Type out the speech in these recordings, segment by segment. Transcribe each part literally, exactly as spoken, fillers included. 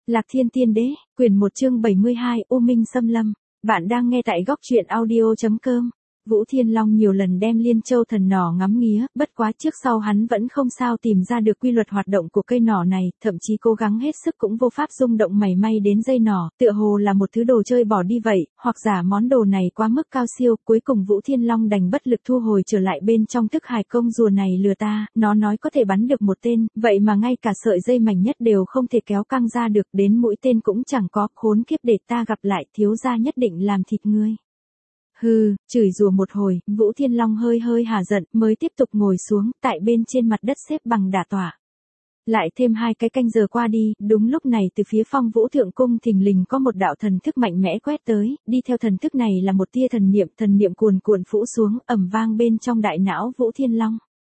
Lạc Thiên Tiên Đế, quyển một chương bảy mươi hai, U Minh Xâm Lâm. Bạn đang nghe tại góc truyện audio chấm com. Vũ Thiên Long nhiều lần đem Liên Châu thần nỏ ngắm nghía, bất quá trước sau hắn vẫn không sao tìm ra được quy luật hoạt động của cây nỏ này, thậm chí cố gắng hết sức cũng vô pháp rung động mảy may đến dây nỏ, tựa hồ là một thứ đồ chơi bỏ đi vậy, hoặc giả món đồ này quá mức cao siêu, cuối cùng Vũ Thiên Long đành bất lực thu hồi trở lại bên trong thức hải công rùa này lừa ta, nó nói có thể bắn được một tên, vậy mà ngay cả sợi dây mảnh nhất đều không thể kéo căng ra được, đến mũi tên cũng chẳng có, khốn kiếp, để ta gặp lại, thiếu gia nhất định làm thịt ngươi. Hừ, chửi rủa một hồi, Vũ Thiên Long hơi hơi hả giận, mới tiếp tục ngồi xuống, tại bên trên mặt đất xếp bằng đả tọa. Lại thêm hai cái canh giờ qua đi, đúng lúc này từ phía Phong Vũ Thượng Cung thình lình có một đạo thần thức mạnh mẽ quét tới, đi theo thần thức này là một tia thần niệm, thần niệm cuồn cuộn phủ xuống, ầm vang bên trong đại não Vũ Thiên Long.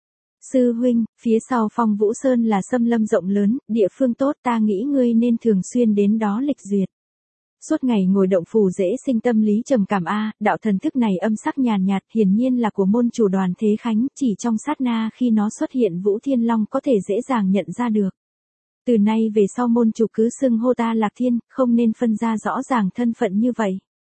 Sư huynh, phía sau Phong Vũ Sơn là xâm lâm rộng lớn, địa phương tốt, ta nghĩ ngươi nên thường xuyên đến đó lịch duyệt. Suốt ngày ngồi động phủ dễ sinh tâm lý trầm cảm a, đạo thần thức này âm sắc nhàn nhạt, hiển nhiên là của môn chủ Đoàn Thế Khánh, chỉ trong sát na khi nó xuất hiện Vũ Thiên Long có thể dễ dàng nhận ra được. Từ nay về sau môn chủ cứ xưng hô ta Lạc Thiên, không nên phân ra rõ ràng thân phận như vậy.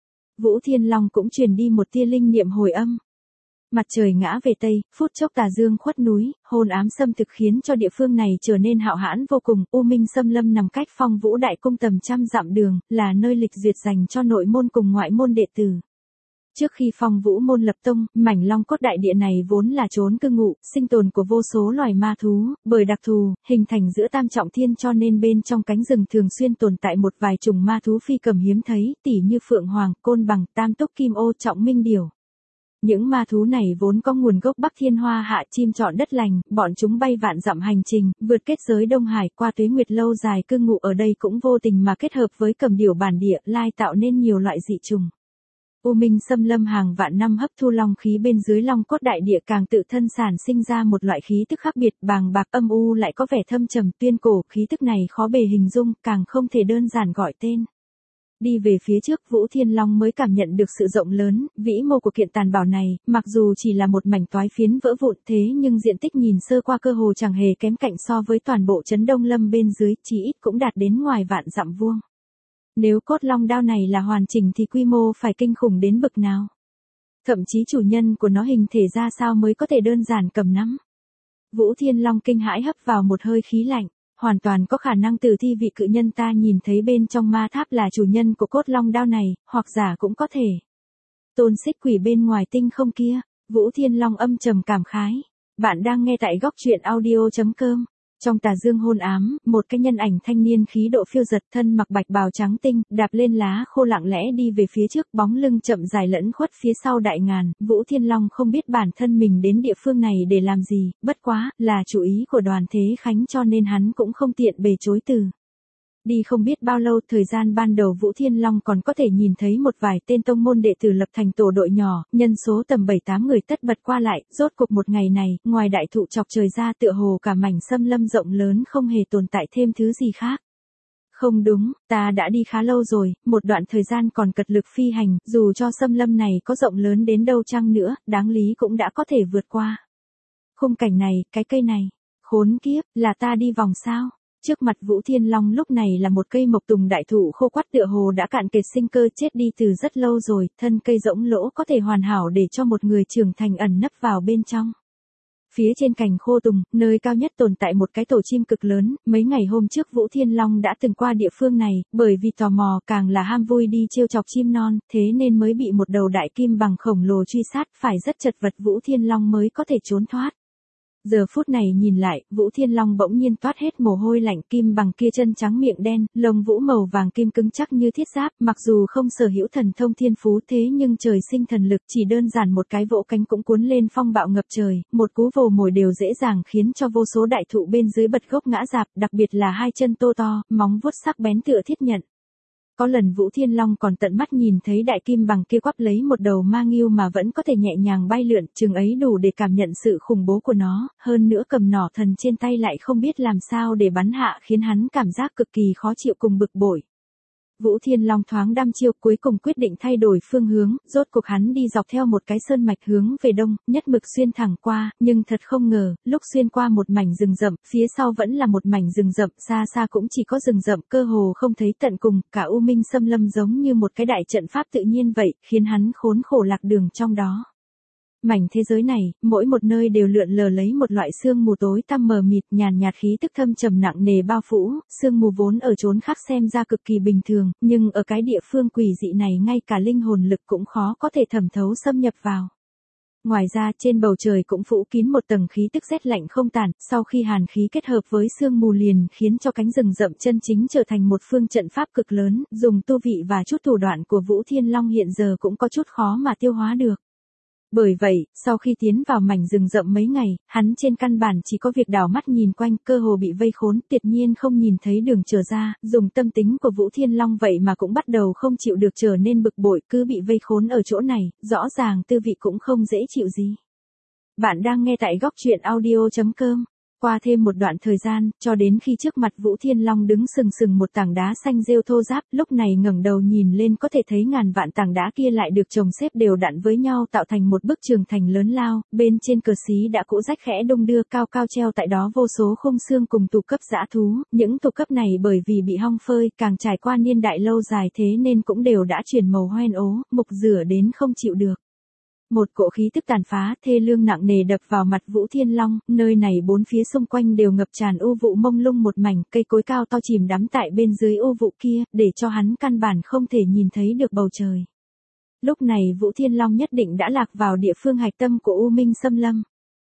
Vũ Thiên Long cũng truyền đi một tia linh niệm hồi âm. Mặt trời ngã về tây, phút chốc tà dương khuất núi, hồn ám xâm thực khiến cho địa phương này trở nên hạo hãn vô cùng. U Minh Xâm Lâm nằm cách Phong Vũ Đại Cung tầm trăm dặm đường, là nơi lịch duyệt dành cho nội môn cùng ngoại môn đệ tử. Trước khi Phong Vũ môn lập tông, mảnh Long Cốt đại địa này vốn là chốn cư ngụ, sinh tồn của vô số loài ma thú, bởi đặc thù, hình thành giữa tam trọng thiên cho nên bên trong cánh rừng thường xuyên tồn tại một vài chủng ma thú phi cầm hiếm thấy, tỉ như phượng hoàng, côn bằng, tam túc kim ô, trọng minh điểu. Những ma thú này vốn có nguồn gốc Bắc Thiên Hoa Hạ chim trọn đất lành, bọn chúng bay vạn dặm hành trình, vượt kết giới Đông Hải qua tuế nguyệt lâu dài cư ngụ ở đây cũng vô tình mà kết hợp với cầm điểu bản địa, lai tạo nên nhiều loại dị trùng. U Minh Xâm Lâm hàng vạn năm hấp thu long khí bên dưới Long Cốt đại địa càng tự thân sản sinh ra một loại khí tức khác biệt, bàng bạc âm u lại có vẻ thâm trầm tuyên cổ, khí tức này khó bề hình dung, càng không thể đơn giản gọi tên. Đi về phía trước Vũ Thiên Long mới cảm nhận được sự rộng lớn, vĩ mô của kiện tàn bảo này, mặc dù chỉ là một mảnh toái phiến vỡ vụn thế nhưng diện tích nhìn sơ qua cơ hồ chẳng hề kém cạnh so với toàn bộ trấn Đông Lâm bên dưới, chỉ ít cũng đạt đến ngoài vạn dặm vuông. Nếu cốt long đao này là hoàn chỉnh thì quy mô phải kinh khủng đến bậc nào. Thậm chí chủ nhân của nó hình thể ra sao mới có thể đơn giản cầm nắm. Vũ Thiên Long kinh hãi hấp vào một hơi khí lạnh. Hoàn toàn có khả năng tử thi vị cự nhân ta nhìn thấy bên trong ma tháp là chủ nhân của cốt long đao này, hoặc giả cũng có thể. Tôn xích quỷ bên ngoài tinh không kia, Vũ Thiên Long âm trầm cảm khái. Bạn đang nghe tại góc truyện audio chấm com. Trong tà dương hôn ám, một cái nhân ảnh thanh niên khí độ phiêu giật, thân mặc bạch bào trắng tinh, đạp lên lá khô lặng lẽ đi về phía trước, bóng lưng chậm dài lẫn khuất phía sau đại ngàn. Vũ Thiên Long không biết bản thân mình đến địa phương này để làm gì, bất quá, là chủ ý của Đoàn Thế Khánh cho nên hắn cũng không tiện bề chối từ. Đi không biết bao lâu, thời gian ban đầu Vũ Thiên Long còn có thể nhìn thấy một vài tên tông môn đệ tử lập thành tổ đội nhỏ, nhân số tầm bảy tám người tất bật qua lại, rốt cục một ngày này, ngoài đại thụ chọc trời ra tựa hồ cả mảnh xâm lâm rộng lớn không hề tồn tại thêm thứ gì khác. Không đúng, ta đã đi khá lâu rồi, một đoạn thời gian còn cật lực phi hành, dù cho xâm lâm này có rộng lớn đến đâu chăng nữa, đáng lý cũng đã có thể vượt qua. Khung cảnh này, cái cây này, khốn kiếp, là ta đi vòng sao? Trước mặt Vũ Thiên Long lúc này là một cây mộc tùng đại thụ khô quắt tựa hồ đã cạn kiệt sinh cơ, chết đi từ rất lâu rồi, thân cây rỗng lỗ có thể hoàn hảo để cho một người trưởng thành ẩn nấp vào bên trong. Phía trên cành khô tùng, nơi cao nhất tồn tại một cái tổ chim cực lớn, mấy ngày hôm trước Vũ Thiên Long đã từng qua địa phương này, bởi vì tò mò càng là ham vui đi trêu chọc chim non, thế nên mới bị một đầu đại kim bằng khổng lồ truy sát, phải rất chật vật Vũ Thiên Long mới có thể trốn thoát. Giờ phút này nhìn lại, Vũ Thiên Long bỗng nhiên toát hết mồ hôi lạnh, kim bằng kia chân trắng miệng đen, lông vũ màu vàng kim cứng chắc như thiết giáp, mặc dù không sở hữu thần thông thiên phú thế nhưng trời sinh thần lực, chỉ đơn giản một cái vỗ cánh cũng cuốn lên phong bạo ngập trời, một cú vồ mồi đều dễ dàng khiến cho vô số đại thụ bên dưới bật gốc ngã rạp, đặc biệt là hai chân tô to, móng vuốt sắc bén tựa thiết nhận. Có lần Vũ Thiên Long còn tận mắt nhìn thấy đại kim bằng kia quắp lấy một đầu ma ngưu mà vẫn có thể nhẹ nhàng bay lượn, chừng ấy đủ để cảm nhận sự khủng bố của nó, hơn nữa cầm nỏ thần trên tay lại không biết làm sao để bắn hạ khiến hắn cảm giác cực kỳ khó chịu cùng bực bội. Vũ Thiên Long thoáng đăm chiêu, cuối cùng quyết định thay đổi phương hướng, rốt cuộc hắn đi dọc theo một cái sơn mạch hướng về đông, nhất mực xuyên thẳng qua, nhưng thật không ngờ, lúc xuyên qua một mảnh rừng rậm, phía sau vẫn là một mảnh rừng rậm, xa xa cũng chỉ có rừng rậm, cơ hồ không thấy tận cùng, cả U Minh Xâm Lâm giống như một cái đại trận pháp tự nhiên vậy, khiến hắn khốn khổ lạc đường trong đó. Mảnh thế giới này, mỗi một nơi đều lượn lờ lấy một loại sương mù tối tăm mờ mịt, nhàn nhạt khí tức thâm trầm nặng nề bao phủ, sương mù vốn ở chốn khác xem ra cực kỳ bình thường, nhưng ở cái địa phương quỷ dị này ngay cả linh hồn lực cũng khó có thể thẩm thấu xâm nhập vào. Ngoài ra, trên bầu trời cũng phủ kín một tầng khí tức rét lạnh không tàn, sau khi hàn khí kết hợp với sương mù liền khiến cho cánh rừng rậm chân chính trở thành một phương trận pháp cực lớn, dùng tu vị và chút thủ đoạn của Vũ Thiên Long hiện giờ cũng có chút khó mà tiêu hóa được. Bởi vậy, sau khi tiến vào mảnh rừng rậm mấy ngày, hắn trên căn bản chỉ có việc đảo mắt nhìn quanh, cơ hồ bị vây khốn, tuyệt nhiên không nhìn thấy đường trở ra, dùng tâm tính của Vũ Thiên Long vậy mà cũng bắt đầu không chịu được trở nên bực bội, cứ bị vây khốn ở chỗ này, rõ ràng tư vị cũng không dễ chịu gì. Bạn đang nghe tại góc truyện audio chấm com. Qua thêm một đoạn thời gian, cho đến khi trước mặt Vũ Thiên Long đứng sừng sừng một tảng đá xanh rêu thô ráp, lúc này ngẩng đầu nhìn lên có thể thấy ngàn vạn tảng đá kia lại được chồng xếp đều đặn với nhau tạo thành một bức tường thành lớn lao, bên trên cờ xí đã cũ rách khẽ đung đưa, cao cao treo tại đó vô số khung xương cùng tù cấp dã thú, những tù cấp này bởi vì bị hong phơi, càng trải qua niên đại lâu dài thế nên cũng đều đã chuyển màu hoen ố, mục rửa đến không chịu được. Một cỗ khí tức tàn phá, thê lương nặng nề đập vào mặt Vũ Thiên Long, nơi này bốn phía xung quanh đều ngập tràn u vụ mông lung một mảnh, cây cối cao to chìm đắm tại bên dưới u vụ kia, để cho hắn căn bản không thể nhìn thấy được bầu trời. Lúc này Vũ Thiên Long nhất định đã lạc vào địa phương hạch tâm của U Minh Xâm Lâm.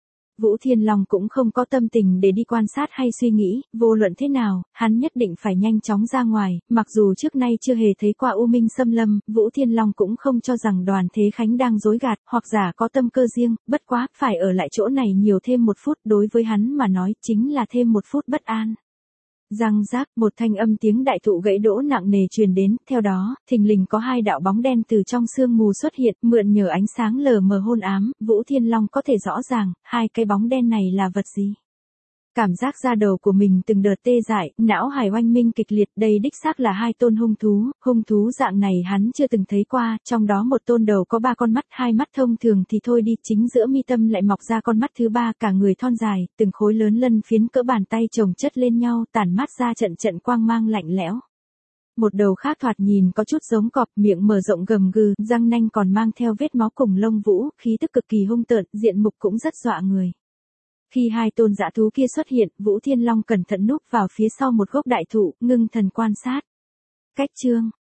Vũ Thiên Long cũng không có tâm tình để đi quan sát hay suy nghĩ, vô luận thế nào, hắn nhất định phải nhanh chóng ra ngoài, mặc dù trước nay chưa hề thấy qua U Minh Xâm Lâm, Vũ Thiên Long cũng không cho rằng Đoàn Thế Khánh đang dối gạt, hoặc giả có tâm cơ riêng, bất quá, phải ở lại chỗ này nhiều thêm một phút, đối với hắn mà nói, chính là thêm một phút bất an. Răng rác, một thanh âm tiếng đại thụ gãy đổ nặng nề truyền đến, theo đó, thình lình có hai đạo bóng đen từ trong sương mù xuất hiện, mượn nhờ ánh sáng lờ mờ hôn ám, Vũ Thiên Long có thể rõ ràng, hai cái bóng đen này là vật gì. Cảm giác da đầu của mình từng đợt tê dại, não hải oanh minh kịch liệt, đây đích xác là hai tôn hung thú, hung thú dạng này hắn chưa từng thấy qua, trong đó một tôn đầu có ba con mắt, hai mắt thông thường thì thôi đi, chính giữa mi tâm lại mọc ra con mắt thứ ba, cả người thon dài, từng khối lớn lân phiến cỡ bàn tay chồng chất lên nhau, tản mát ra trận trận quang mang lạnh lẽo. Một đầu khác thoạt nhìn có chút giống cọp, miệng mở rộng gầm gừ, răng nanh còn mang theo vết máu cùng lông vũ, khí tức cực kỳ hung tợn, diện mục cũng rất dọa người. Khi hai tôn dã thú kia xuất hiện, Vũ Thiên Long cẩn thận núp vào phía sau một gốc đại thụ, ngưng thần quan sát. Cách chương,